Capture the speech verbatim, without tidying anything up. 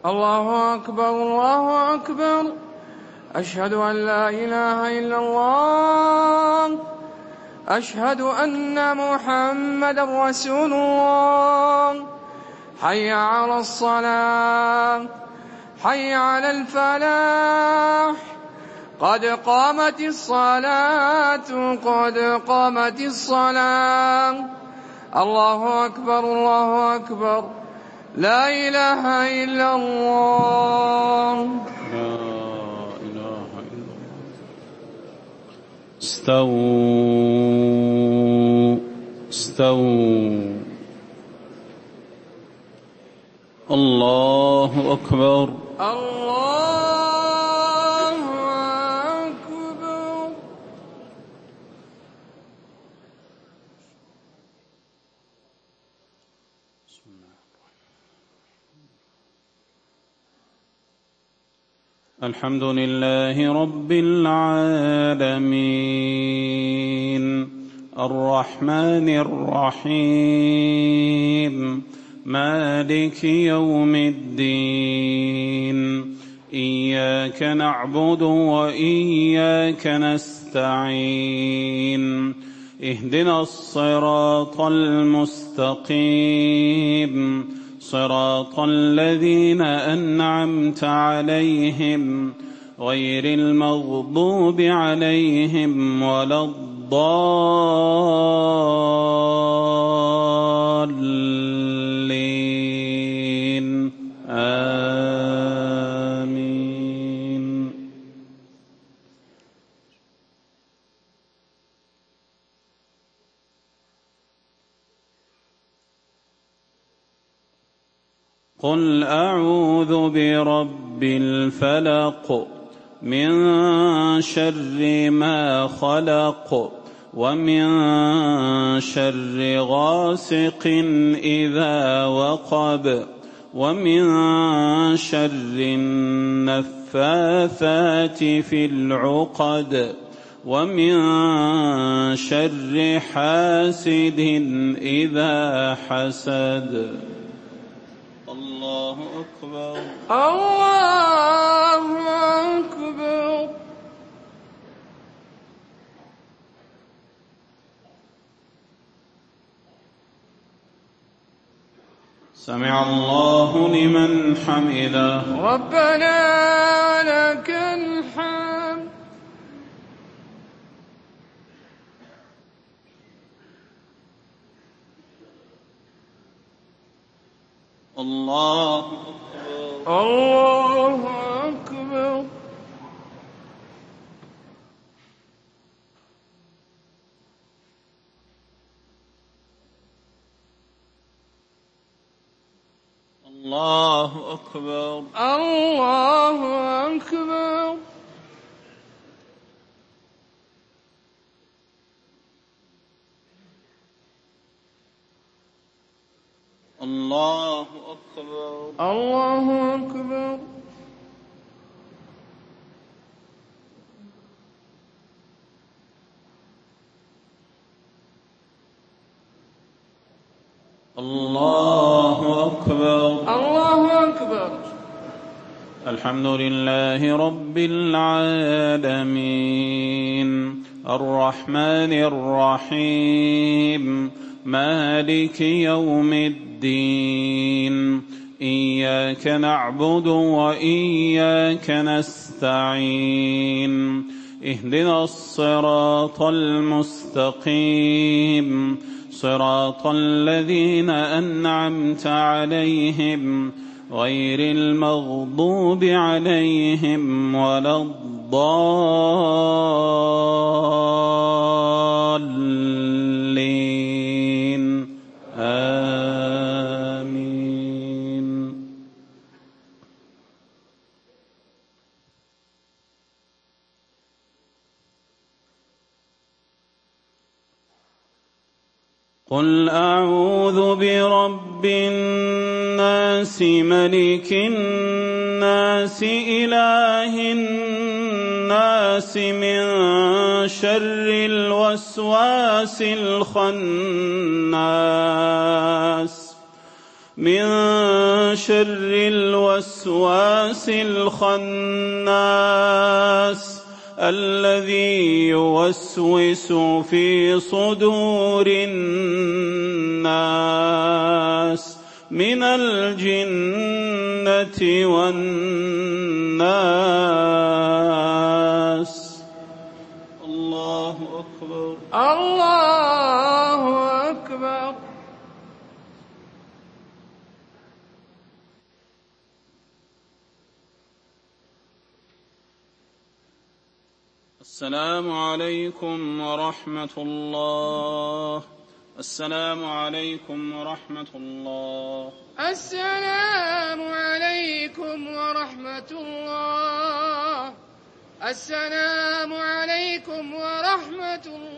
الله أكبر الله أكبر. أشهد أن لا إله إلا الله. أشهد أن محمدا رسول الله. حي على الصلاة، حي على الفلاح، قد قامت الصلاة، قد قامت الصلاة. الله أكبر الله أكبر. لا إله إلا الله. لا إله إلا الله. استووا استووا. الله أكبر الله أكبر. الحمد لله رب العالمين الرحمن الرحيم مالك يوم الدين. إياك نعبد وإياك نستعين. اهدنا الصراط المستقيم صراط الذين أنعمت عليهم غير المغضوب عليهم ولا الضالين. آمين. قل أعوذ برب الفلق من شر ما خلق ومن شر غاسق إذا وقب ومن شر النفاثات في العقد ومن شر حاسد إذا حسد. الله أكبر الله أكبر. سمع الله لمن حمده. ربنا لك الحمد. الله أكبر الله أكبر. الله أكبر الله أكبر. الله أكبر الله أكبر. الله أكبر الله أكبر. الحمد لله رب العالمين الرحمن الرحيم مالك يوم الدين. إياك نعبد وإياك نستعين. اهدنا الصراط المستقيم صراط الذين أنعمت عليهم غير المغضوب عليهم ولا الضالين. آمين. قل أعوذ برب الناس ملك الناس إله الناس من شر الوسواس الخناس من شر الوسواس الخناس الذي يوسوس في صدور الناس من الجنة والناس. الله أكبر. الله أكبر. السلام عليكم ورحمة الله. السلام عليكم ورحمة الله. السلام عليكم ورحمة الله. السلام عليكم ورحمة الله.